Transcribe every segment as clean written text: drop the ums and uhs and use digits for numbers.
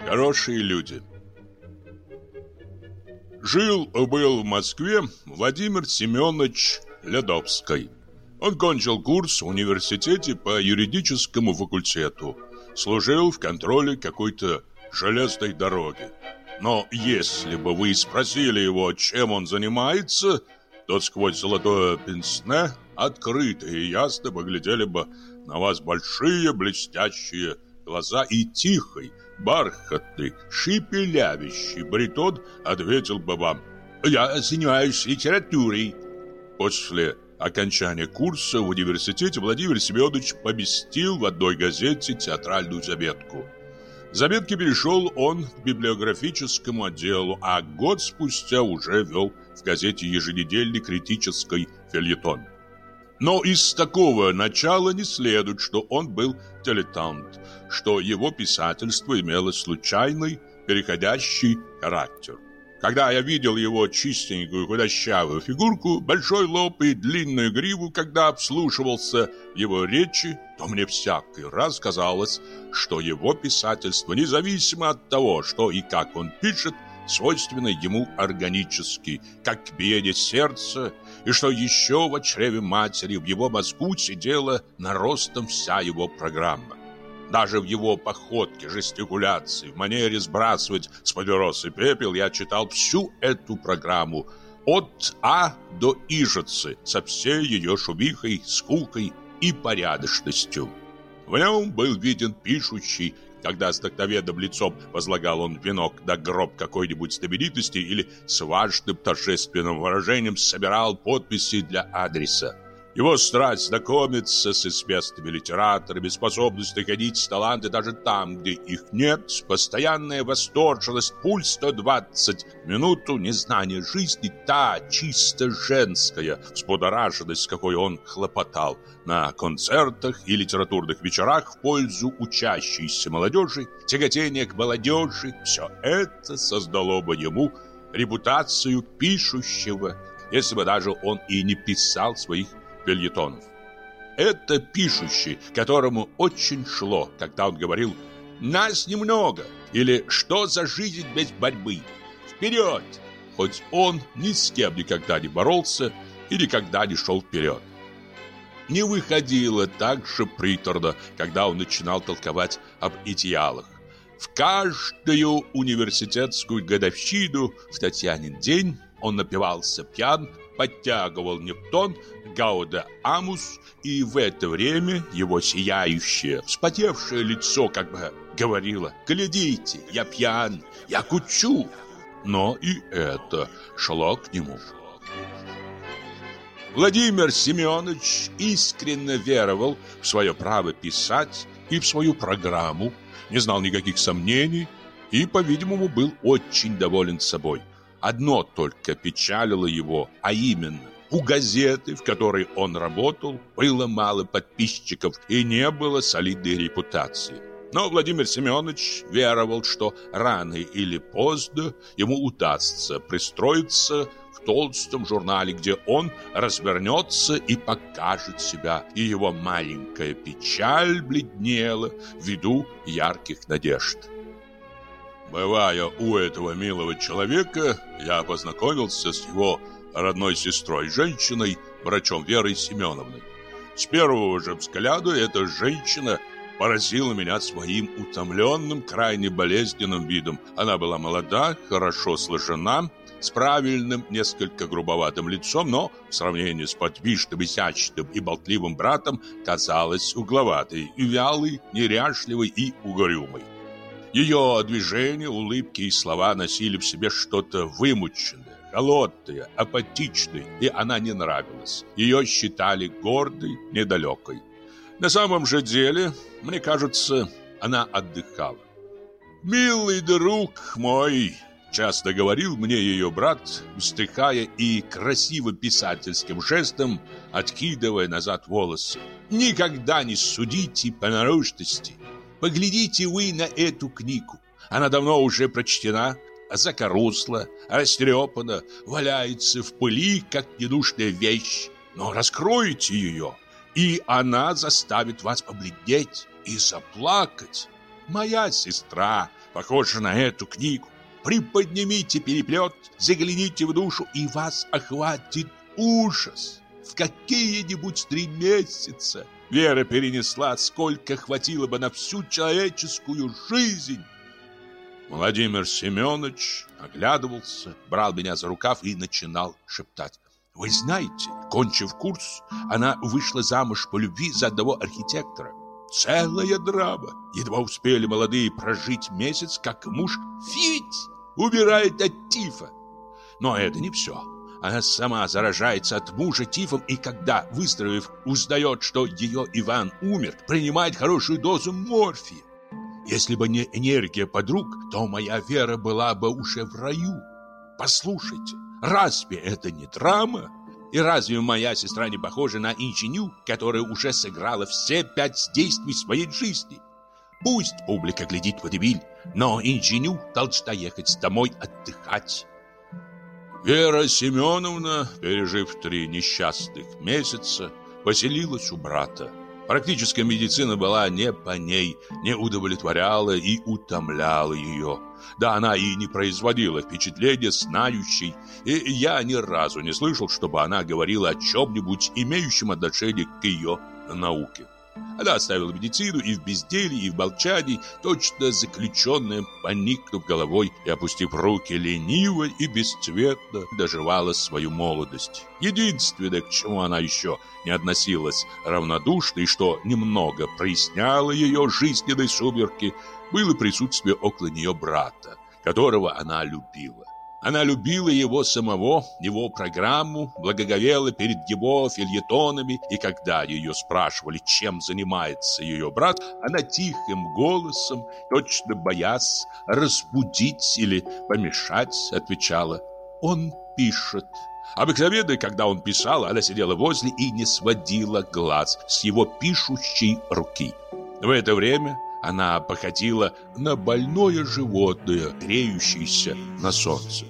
Хорошие люди. Жил-был в Москве Владимир Семенович Ледовский. Он кончил курс в университете по юридическому факультету. Служил в контроле какой-то железной дороги. Но если бы вы спросили его, чем он занимается, то сквозь золотое пенсне открыто и ясно поглядели бы на вас большие блестящие глаза, и тихий, бархатный, шепелявящий баритон ответил бы вам: «Я занимаюсь литературой». После окончания курса в университете Владимир Семенович поместил в одной газете театральную заметку. В заметке перешел он к библиографическому отделу, а год спустя уже вел в газете еженедельный критический фельетон. Но из такого начала не следует, что он был дилетант, что его писательство имело случайный, переходящий характер. Когда я видел его чистенькую худощавую фигурку, большой лоб и длинную гриву, когда обслушивался в его речи, то мне всякий раз казалось, что его писательство, независимо от того, что и как он пишет, свойственно ему органически, как биение сердца, и что еще в чреве матери в его мозгу сидела наростом вся его программа. Даже в его походке, жестикуляции, в манере сбрасывать с папиросы пепел я читал всю эту программу от А до Ижицы со всей ее шумихой, скукой и порядочностью. В нем был виден пишущий, когда с вдохновенным лицом возлагал он венок на гроб какой-нибудь знаменитости или с важным торжественным выражением собирал подписи для адреса. Его страсть знакомиться с известными литераторами, способность находить таланты даже там, где их нет, постоянная восторженность, пульс 120 в минуту, незнание жизни, та чисто женская взбудораженность, с какой он хлопотал на концертах и литературных вечерах в пользу учащейся молодежи, тяготение к молодежи, все это создало бы ему репутацию пишущего, если бы даже он и не писал своих фельетонов. Это пишущий, которому очень шло, когда он говорил «нас немного» или «что за жизнь без борьбы? Вперед!», хоть он ни с кем никогда не боролся и никогда не шел вперед. Не выходило так же приторно, когда он начинал толковать об идеалах. В каждую университетскую годовщину в Татьянин день он напивался пьян, подтягивал Нептун, Гауда Амус, и в это время его сияющее, вспотевшее лицо как бы говорило: «Глядите, я пьян, я кучу». Но и это шло к нему. Владимир Семенович искренне веровал в свое право писать и в свою программу, не знал никаких сомнений и, по-видимому, был очень доволен собой. Одно только печалило его, а именно, у газеты, в которой он работал, было мало подписчиков и не было солидной репутации. Но Владимир Семенович веровал, что рано или поздно ему удастся пристроиться в толстом журнале, где он развернется и покажет себя, и его маленькая печаль бледнела ввиду ярких надежд. Бывая у этого милого человека, я познакомился с его родной сестрой, женщиной, врачом Верой Семеновной. С первого же взгляда эта женщина поразила меня своим утомленным, крайне болезненным видом. Она была молода, хорошо сложена, с правильным, несколько грубоватым лицом, но в сравнении с подвижным, изящным и болтливым братом казалась угловатой, вялой, неряшливой и угрюмой. Ее движения, улыбки и слова носили в себе что-то вымученное, холодное, апатичное, и она не нравилась. Ее считали гордой, недалекой. На самом же деле, мне кажется, она отдыхала. «Милый друг мой», — часто говорил мне ее брат, вздыхая и красивым писательским жестом откидывая назад волосы, «никогда не судите по наружности. Поглядите вы на эту книгу. Она давно уже прочтена, закоросла, растрепана, валяется в пыли, как ненужная вещь. Но раскройте ее, и она заставит вас побледнеть и заплакать. моя сестра похожа на эту книгу. Приподнимите переплет, загляните в душу, и вас охватит ужас. В какие-нибудь 3 месяца Вера перенесла, сколько хватило бы на всю человеческую жизнь. Владимир Семенович оглядывался, брал меня за рукав и начинал шептать. Вы знаете, кончив курс, она вышла замуж по любви за одного архитектора. Целая драма. Едва успели молодые прожить месяц, как муж умирает от тифа. Но это не все. Она сама заражается от мужа тифом, и когда, выздоровев, узнает, что ее Иван умер, принимает хорошую дозу морфия. Если бы не энергия подруг, то моя Вера была бы уже в раю. Послушайте, разве это не драма? И разве моя сестра не похожа на инженю, которая уже сыграла все 5 действий своей жизни? Пусть публика глядит в водевиль, но инженю должна ехать домой отдыхать. Вера Семеновна, пережив 3 несчастных месяца, поселилась у брата. Практическая медицина была не по ней, не удовлетворяла и утомляла ее. Да она и не производила впечатления знающей, и я ни разу не слышал, чтобы она говорила о чем-нибудь, имеющем отношение к ее науке. Она оставила медицину и в безделье, и в молчании, точно заключенная, поникнув головой и опустив руки, лениво и бесцветно доживала свою молодость. Единственное, к чему она еще не относилась равнодушно и что немного проясняло ее жизненные сумерки, было присутствие около нее брата, которого она любила. Она любила его самого, его программу, благоговела перед его фельетонами, и когда ее спрашивали, чем занимается ее брат, она тихим голосом, точно боясь разбудить или помешать, отвечала: «Он пишет». Обыкновенно, когда он писал, она сидела возле и не сводила глаз с его пишущей руки. В это время она походила на больное животное, греющееся на солнце.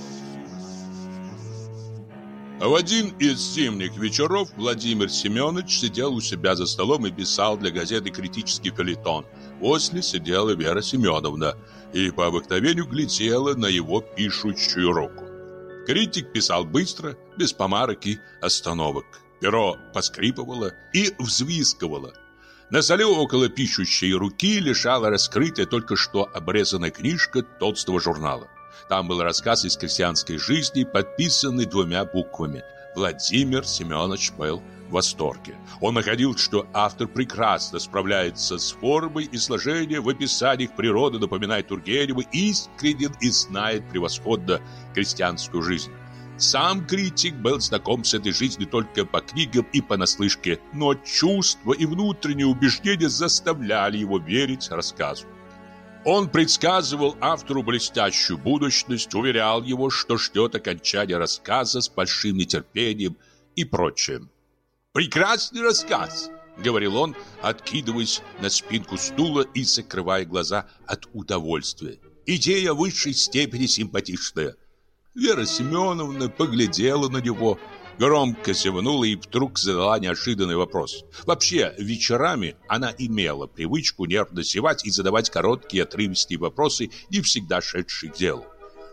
В один из зимних вечеров Владимир Семенович сидел у себя за столом и писал для газеты критический фельетон. Возле сидела Вера Семеновна и по обыкновению глядела на его пишущую руку. Критик писал быстро, без помарок и остановок. Перо поскрипывало и взвизгивало. На столе около пишущей руки лежала раскрытая только что обрезанная книжка толстого журнала. Там был рассказ из крестьянской жизни, подписанный 2 буквами. Владимир Семенович был в восторге. Он находил, что автор прекрасно справляется с формой и сложением, в описаниях природы напоминает Тургенева, искренен и знает превосходно крестьянскую жизнь. Сам критик был знаком с этой жизнью только по книгам и понаслышке, но чувства и внутренние убеждения заставляли его верить рассказу. Он предсказывал автору блестящую будущность, уверял его, что ждет окончания рассказа с большим нетерпением и прочее. «Прекрасный рассказ!» — говорил он, откидываясь на спинку стула и закрывая глаза от удовольствия. «Идея в высшей степени симпатичная». Вера Семеновна поглядела на него, громко зевнула и вдруг задала неожиданный вопрос. Вообще, вечерами она имела привычку нервно зевать и задавать короткие отрывистые вопросы, не всегда шедшие к делу.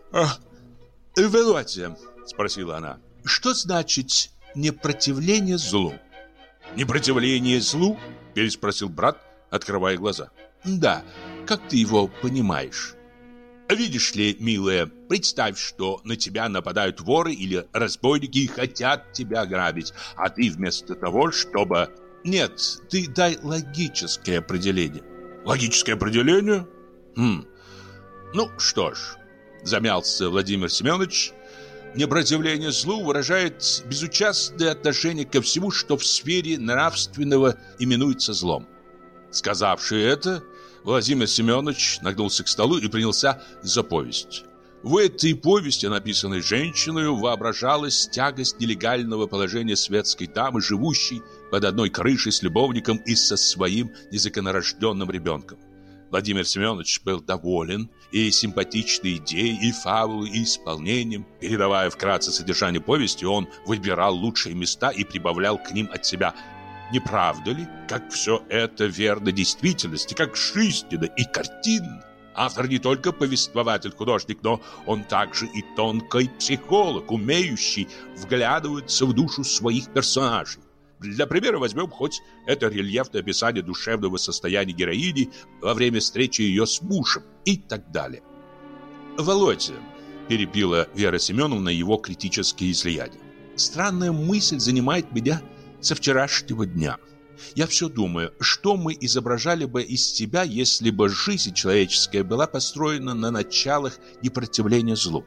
«Володя», — спросила она, — «что значит непротивление злу?» «Непротивление злу?» — переспросил брат, открывая глаза. «Да, как ты его понимаешь?» «Видишь ли, милая, представь, что на тебя нападают воры или разбойники и хотят тебя ограбить, а ты вместо того, чтобы...» «Нет, ты дай логическое определение». «Логическое определение? Ну что ж», — замялся Владимир Семенович, «непротивление злу выражает безучастное отношение ко всему, что в сфере нравственного именуется злом». Сказавши это, Владимир Семенович нагнулся к столу и принялся за повесть. В этой повести, написанной женщиной, воображалась тягость нелегального положения светской дамы, живущей под одной крышей с любовником и со своим незаконнорожденным ребенком. Владимир Семенович был доволен и симпатичной идеей, и фабулой, и исполнением. Передавая вкратце содержание повести, он выбирал лучшие места и прибавлял к ним от себя. Не правда ли, как все это верно действительности, как жизненно и картинно? Автор не только повествователь-художник, но он также и тонкий психолог, умеющий вглядываться в душу своих персонажей. Для примера возьмем хоть это рельефное описание душевного состояния героини во время встречи ее с мужем и так далее. «Володя», – перебила Вера Семеновна его критические излияния, – «странная мысль занимает меня со вчерашнего дня. Я все думаю, что мы изображали бы из себя, если бы жизнь человеческая была построена на началах непротивления злу».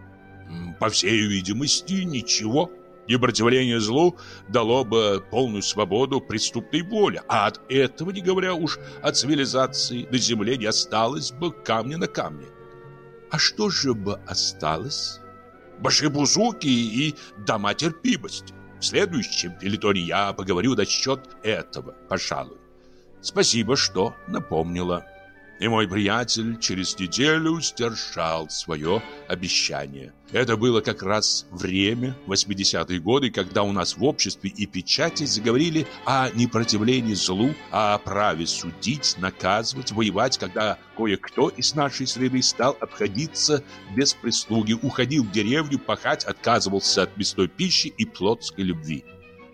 «По всей видимости, ничего. Непротивление злу дало бы полную свободу преступной воле, а от этого, не говоря уж о цивилизации, на земле не осталось бы камня на камне». «А что же бы осталось?» «Башибузуки и дома терпимости. В следующем фельетоне я поговорю насчет этого, пожалуй. Спасибо, что напомнила». И мой приятель через неделю сдержал свое обещание. Это было как раз время, 80-е годы, когда у нас в обществе и печати заговорили о непротивлении злу, о праве судить, наказывать, воевать, когда кое-кто из нашей среды стал обходиться без прислуги, уходил в деревню пахать, отказывался от мясной пищи и плотской любви.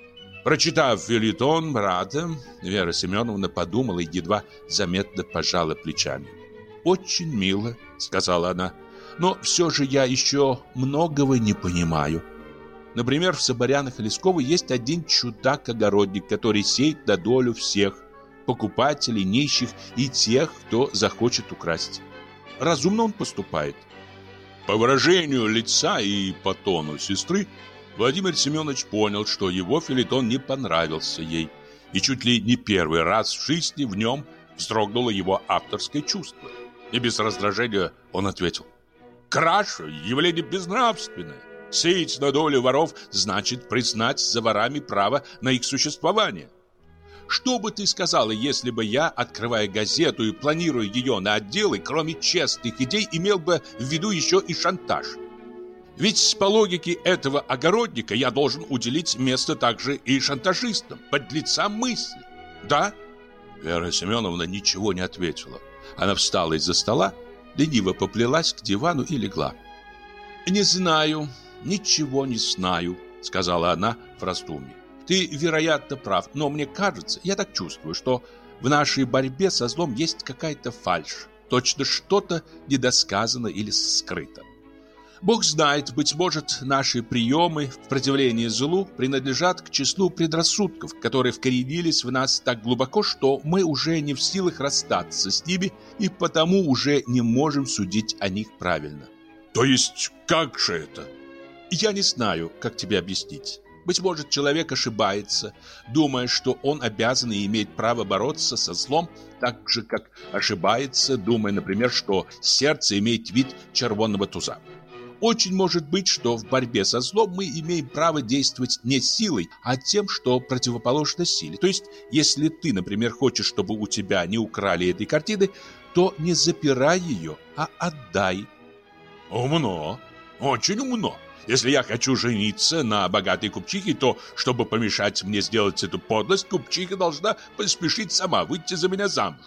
Прочитав фельетон брата, Вера Семеновна подумала и едва заметно пожала плечами. «Очень мило», — сказала она, — «но все же я еще многого не понимаю. Например, в Соборянах и Лесково есть один чудак-огородник, который сеет на долю всех — покупателей, нищих и тех, кто захочет украсть. Разумно он поступает». По выражению лица и по тону сестры Владимир Семенович понял, что его фельетон не понравился ей, и чуть ли не первый раз в жизни в нем вздрогнуло его авторское чувство. И без раздражения он ответил: «Кража – явление безнравственное. Сеять на долю воров значит признать за ворами право на их существование. Что бы ты сказала, если бы я, открывая газету и планируя ее на отделы, кроме честных идей, имел бы в виду еще и шантаж? Ведь по логике этого огородника я должен уделить место также и шантажистам, подлецам мысли. Да?» Вера Семеновна ничего не ответила. Она встала из-за стола, лениво поплелась к дивану и легла. «Не знаю, ничего не знаю», — сказала она в раздумье. «Ты, вероятно, прав, но мне кажется, я так чувствую, что в нашей борьбе со злом есть какая-то фальшь, точно что-то недосказано или скрыто. Бог знает, быть может, наши приемы в противлении злу принадлежат к числу предрассудков, которые вкоренились в нас так глубоко, что мы уже не в силах расстаться с ними и потому уже не можем судить о них правильно». «То есть как же это?» «Я не знаю, как тебе объяснить. Быть может, человек ошибается, думая, что он обязан и имеет право бороться со злом, так же, как ошибается, думая, например, что сердце имеет вид червонного туза. Очень может быть, что в борьбе со злом мы имеем право действовать не силой, а тем, что противоположно силе. То есть, если ты, например, хочешь, чтобы у тебя не украли этой картины, то не запирай ее, а отдай». «Умно, очень умно. Если я хочу жениться на богатой купчихе, то, чтобы помешать мне сделать эту подлость, купчиха должна поспешить сама выйти за меня замуж».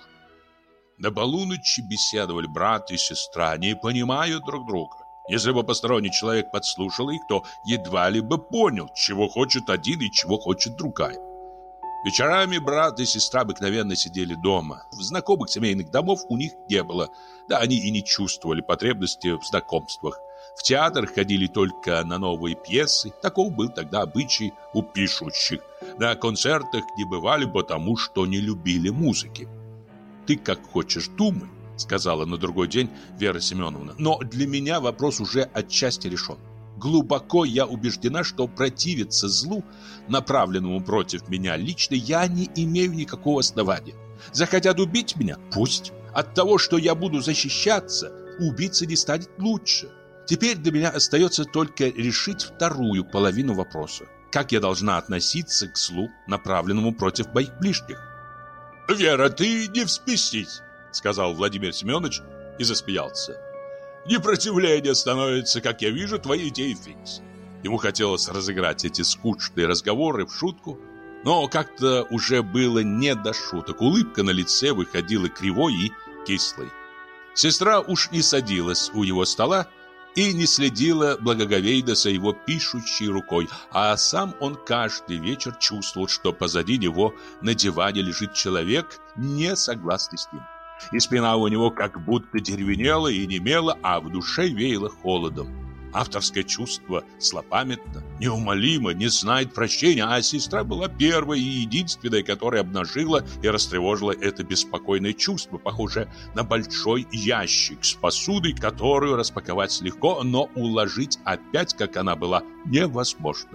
До полуночи беседовали брат и сестра, не понимая друг друга. Если бы посторонний человек подслушал их, то едва ли бы понял, чего хочет один и чего хочет другая. Вечерами брат и сестра обыкновенно сидели дома. В знакомых семейных домов у них не было, да они и не чувствовали потребности в знакомствах. В театр ходили только на новые пьесы, таков был тогда обычай у пишущих. На концертах не бывали, потому что не любили музыки. «Ты как хочешь думай», — сказала на другой день Вера Семеновна, «но для меня вопрос уже отчасти решен. Глубоко я убеждена, что противиться злу, направленному против меня лично, я не имею никакого основания. Захотят убить меня? Пусть. От того, что я буду защищаться, убийца не станет лучше. Теперь для меня остается только решить вторую половину вопроса. Как я должна относиться к злу, направленному против моих ближних?» «Вера, ты не вспесись», — сказал Владимир Семенович и засмеялся. «Непротивление становится, как я вижу, твоей идеей фикс». Ему хотелось разыграть эти скучные разговоры в шутку. Но как-то уже было не до шуток. Улыбка на лице выходила кривой и кислой. Сестра уж не садилась у его стола и не следила благоговейно за его пишущей рукой, а сам он каждый вечер чувствовал, что позади него на диване лежит человек, не согласный с ним. И спина у него как будто деревенела и немела, а в душе веяло холодом. Авторское чувство злопамятно, неумолимо, не знает прощения, а сестра была первой и единственной, которая обнажила и растревожила это беспокойное чувство, похожее на большой ящик с посудой, которую распаковать легко, но уложить опять, как она была, невозможно.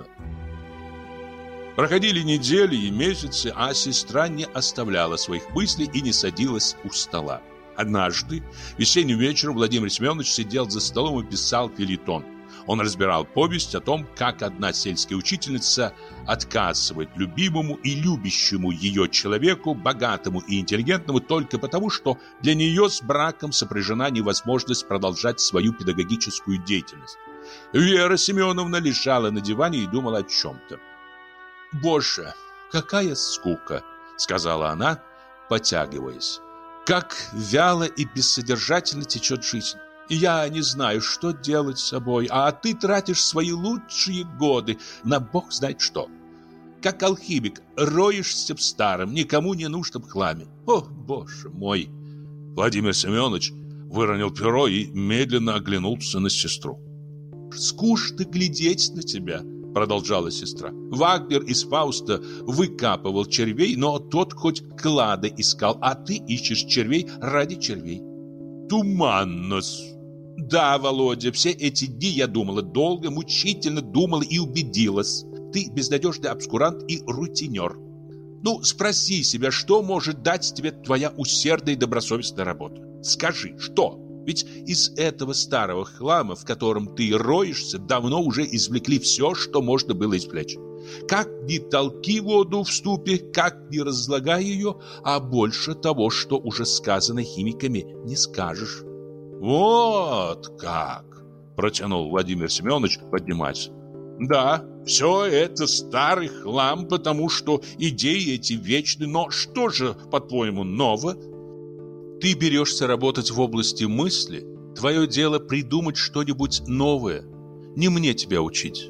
Проходили недели и месяцы, а сестра не оставляла своих мыслей и не садилась у стола. Однажды, весенним вечером, Владимир Семенович сидел за столом и писал фельетон. Он разбирал повесть о том, как одна сельская учительница отказывает любимому и любящему ее человеку, богатому и интеллигентному, только потому, что для нее с браком сопряжена невозможность продолжать свою педагогическую деятельность. Вера Семеновна лежала на диване и думала о чем-то. «Боже, какая скука!» — сказала она, потягиваясь. «Как вяло и бессодержательно течет жизнь. Я не знаю, что делать с собой, а ты тратишь свои лучшие годы на бог знает что. Как алхимик, роешься в старом, никому не нужном хламе. О, боже мой!» Владимир Семенович выронил перо и медленно оглянулся на сестру. «Скучно глядеть на тебя», — продолжала сестра. «Вагнер из Фауста выкапывал червей, но тот хоть клады искал, а ты ищешь червей ради червей». «Туманно-с». «Да, Володя, все эти дни я думала долго, мучительно думала и убедилась. Ты безнадежный обскурант и рутинер. Ну, спроси себя, что может дать тебе твоя усердная и добросовестная работа? Скажи, что? Ведь из этого старого хлама, в котором ты роешься, давно уже извлекли все, что можно было извлечь. Как ни толки воду в ступе, как ни разлагай ее, а больше того, что уже сказано химиками, не скажешь». «Вот как!» – протянул Владимир Семенович, поднимаясь. «Да, все это старый хлам, потому что идеи эти вечны, но что же, по-твоему, ново?» «Ты берешься работать в области мысли, твое дело придумать что-нибудь новое. Не мне тебя учить».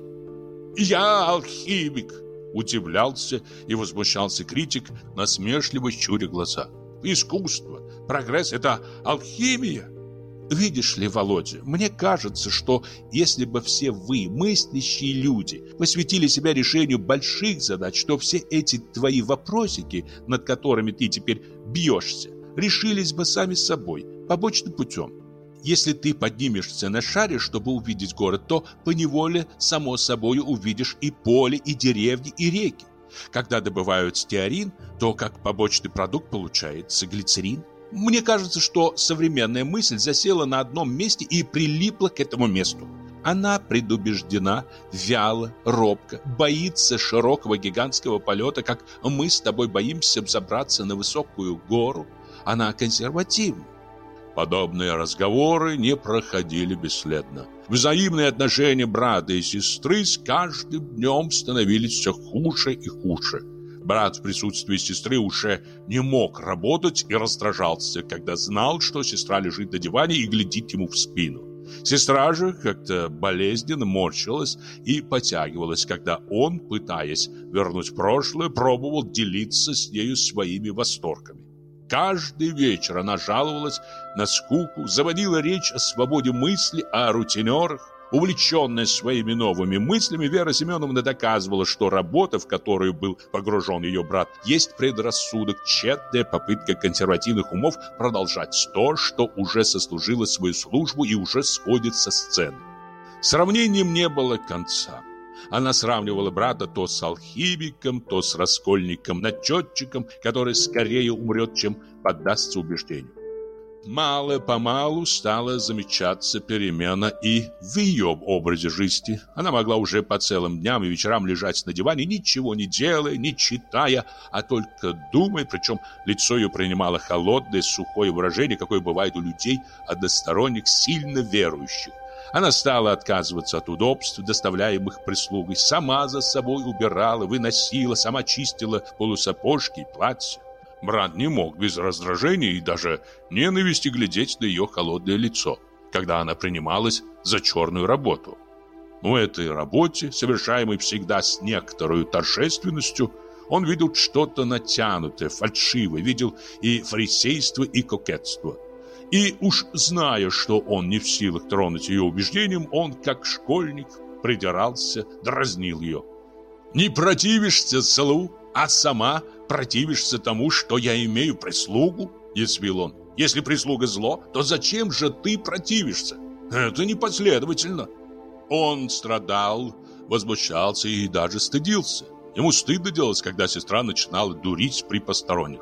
«Я алхимик!» – удивлялся и возмущался критик, насмешливо щуря глаза. «Искусство, прогресс – это алхимия!» «Видишь ли, Володя, мне кажется, что если бы все вы, мыслящие люди, посвятили себя решению больших задач, то все эти твои вопросики, над которыми ты теперь бьешься, решились бы сами собой, побочным путем. Если ты поднимешься на шаре, чтобы увидеть город, то поневоле, само собой, увидишь и поле, и деревни, и реки. Когда добывают стеарин, то как побочный продукт получается глицерин. Мне кажется, что современная мысль засела на одном месте и прилипла к этому месту. Она предубеждена, вяло, робко, боится широкого гигантского полета, как мы с тобой боимся взобраться на высокую гору. Она консервативна». Подобные разговоры не проходили бесследно. Взаимные отношения брата и сестры с каждым днем становились все хуже и хуже. Брат в присутствии сестры уже не мог работать и раздражался, когда знал, что сестра лежит на диване и глядит ему в спину. Сестра же как-то болезненно морщилась и потягивалась, когда он, пытаясь вернуть прошлое, пробовал делиться с нею своими восторгами. Каждый вечер она жаловалась на скуку, заводила речь о свободе мысли, о рутинерах. Увлеченная своими новыми мыслями, Вера Семеновна доказывала, что работа, в которую был погружен ее брат, есть предрассудок, тщетная попытка консервативных умов продолжать то, что уже сослужило свою службу и уже сходит со сцены. Сравнением не было конца. Она сравнивала брата то с алхимиком, то с раскольником-начетчиком, который скорее умрет, чем поддастся убеждению. Мало-помалу стала замечаться перемена и в ее образе жизни. Она могла уже по целым дням и вечерам лежать на диване, ничего не делая, не читая, а только думая, причем лицо ее принимало холодное, сухое выражение, какое бывает у людей односторонних, сильно верующих. Она стала отказываться от удобств, доставляемых прислугой, сама за собой убирала, выносила, сама чистила полусапожки и платья. Брат не мог без раздражения и даже ненависти глядеть на ее холодное лицо, когда она принималась за черную работу. В этой работе, совершаемой всегда с некоторой торжественностью, он видел что-то натянутое, фальшивое, видел и фарисейство, и кокетство. И уж зная, что он не в силах тронуть ее убеждением, он, как школьник, придирался, дразнил ее. «Не противишься злу, а сама противишься тому, что я имею прислугу?» – язвил он. «Если прислуга зло, то зачем же ты противишься? Это непоследовательно». Он страдал, возмущался и даже стыдился. Ему стыдно делалось, когда сестра начинала дурить при посторонних.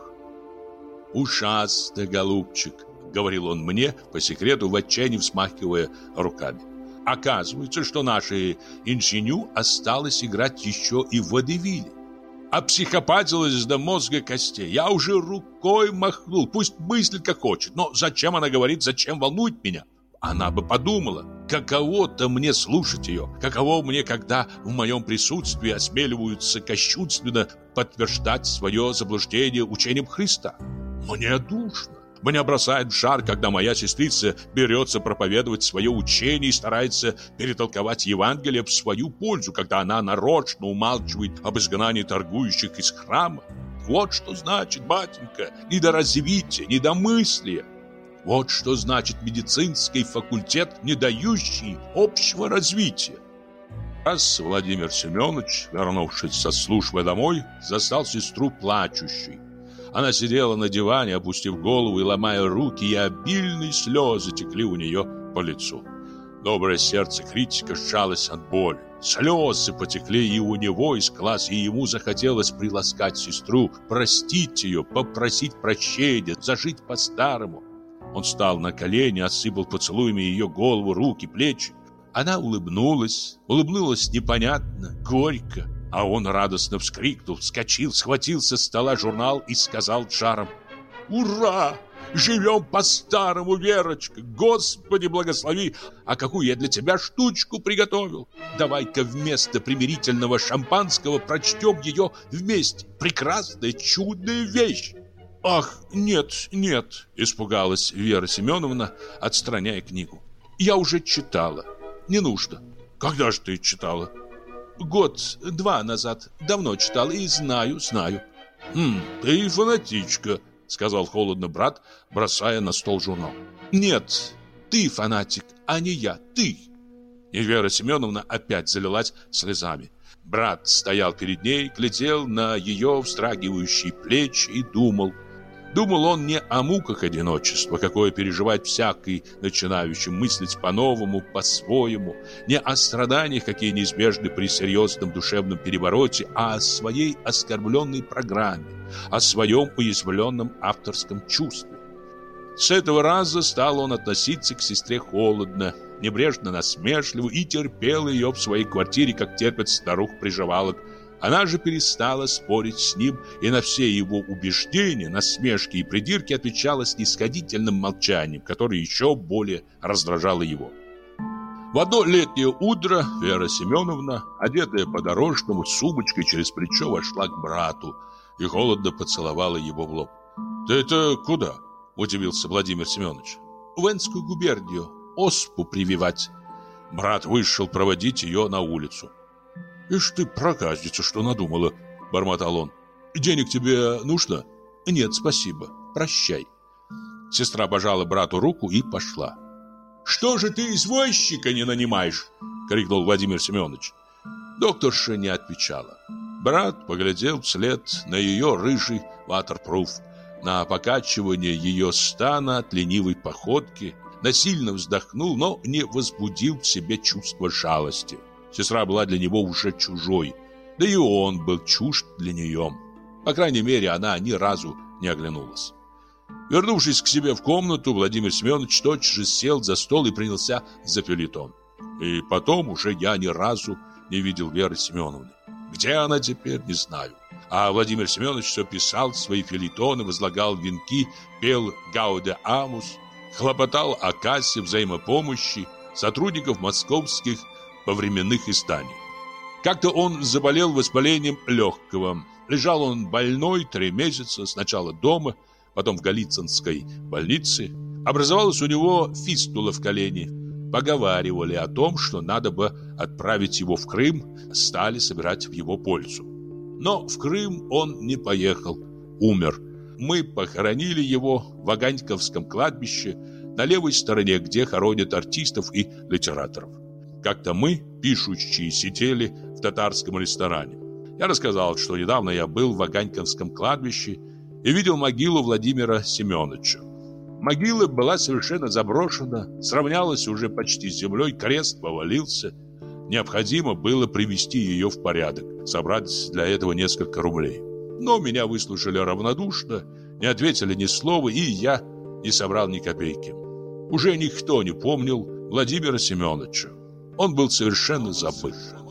«Ужасно, голубчик», — говорил он мне, по секрету в отчаянии взмахивая руками. «Оказывается, что нашей инженю осталось играть еще и в водевиле. Обпсихопатилась до мозга костей. Я уже рукой махнул, пусть мыслит как хочет. Но зачем она говорит, зачем волнует меня? Она бы подумала, каково-то мне слушать ее, каково мне, когда в моем присутствии осмеливаются кощунственно подтверждать свое заблуждение учением Христа. Мне душно. Меня бросает в жар, когда моя сестрица берется проповедовать свое учение и старается перетолковать Евангелие в свою пользу, когда она нарочно умалчивает об изгнании торгующих из храма. Вот что значит, батенька, недоразвитие, недомыслие. Вот что значит медицинский факультет, не дающий общего развития. Раз Владимир Семенович, вернувшись со службы домой, застал сестру плачущей. Она сидела на диване, опустив голову и ломая руки, и обильные слезы текли у нее по лицу. Доброе сердце критика сжалось от боли. Слезы потекли и у него из глаз, и ему захотелось приласкать сестру, простить ее, попросить прощения, зажить по-старому. Он встал на колени, осыпал поцелуями ее голову, руки, плечи. Она улыбнулась непонятно, горько. А он радостно вскрикнул, вскочил, схватил со стола журнал и сказал жаром: «Ура! Живем по-старому, Верочка! Господи, благослови! А какую я для тебя штучку приготовил! Давай-ка вместо примирительного шампанского прочтем ее вместе! Прекрасная, чудная вещь!» «Ах, нет, нет!» – испугалась Вера Семеновна, отстраняя книгу. «Я уже читала. Не нужно». «Когда же ты читала?» «Год-два назад. Давно читала и знаю». «Ты фанатичка», — сказал холодно брат, бросая на стол журнал. «Нет, ты фанатик, а не я, ты». И Вера Семеновна опять залилась слезами. Брат стоял перед ней, глядел на ее вздрагивающие плечи и думал. Думал он не о муках одиночества, какое переживает всякий начинающий мыслить по-новому, по-своему, не о страданиях, какие неизбежны при серьезном душевном перевороте, а о своей оскорбленной программе, о своем уязвленном авторском чувстве. С этого раза стал он относиться к сестре холодно, небрежно насмешливо и терпел ее в своей квартире, как терпят старух-приживалок. Она же перестала спорить с ним и на все его убеждения, насмешки и придирки отвечала снисходительным молчанием, которое еще более раздражало его. В одно летнее утро Вера Семеновна, одетая по-дорожному, с сумочкой через плечо, вошла к брату и холодно поцеловала его в лоб. «Ты это куда?» – удивился Владимир Семенович. «В Энскую губернию, оспу прививать». Брат вышел проводить ее на улицу. «Ишь ты, проказница, что надумала!» – бормотал он. «Денег тебе нужно?» «Нет, спасибо. Прощай». Сестра пожала брату руку и пошла. «Что же ты извозчика не нанимаешь?» – крикнул Владимир Семенович. Докторша не отвечала. Брат поглядел вслед на ее рыжий ватерпруф, на покачивание ее стана от ленивой походки, насильно вздохнул, но не возбудил в себе чувство жалости. Сестра была для него уже чужой, да и он был чужд для нее. По крайней мере, она ни разу не оглянулась. Вернувшись к себе в комнату, Владимир Семенович тотчас же сел за стол и принялся за фельетон. И потом уже я ни разу не видел Веры Семеновны. Где она теперь, не знаю. А Владимир Семенович все писал свои фельетоны, возлагал венки, пел «Гауде Амус», хлопотал о кассе взаимопомощи, сотрудников московских повременных изданий. Как-то он заболел воспалением легкого. Лежал он больной 3 месяца, сначала дома, потом в Голицынской больнице. Образовалась у него фистула в колене. Поговаривали о том, что надо бы отправить его в Крым, стали собирать в его пользу. Но в Крым он не поехал, умер. Мы похоронили его в Ваганьковском кладбище на левой стороне, где хоронят артистов и литераторов. Как-то мы, пишущие, сидели в татарском ресторане. Я рассказал, что недавно я был в Ваганьковском кладбище и видел могилу Владимира Семеновича. Могила была совершенно заброшена, сравнялась уже почти с землей, крест повалился. Необходимо было привести ее в порядок, собрать для этого несколько рублей. Но меня выслушали равнодушно, не ответили ни слова, и я не собрал ни копейки. Уже никто не помнил Владимира Семеновича. Он был совершенно забыт.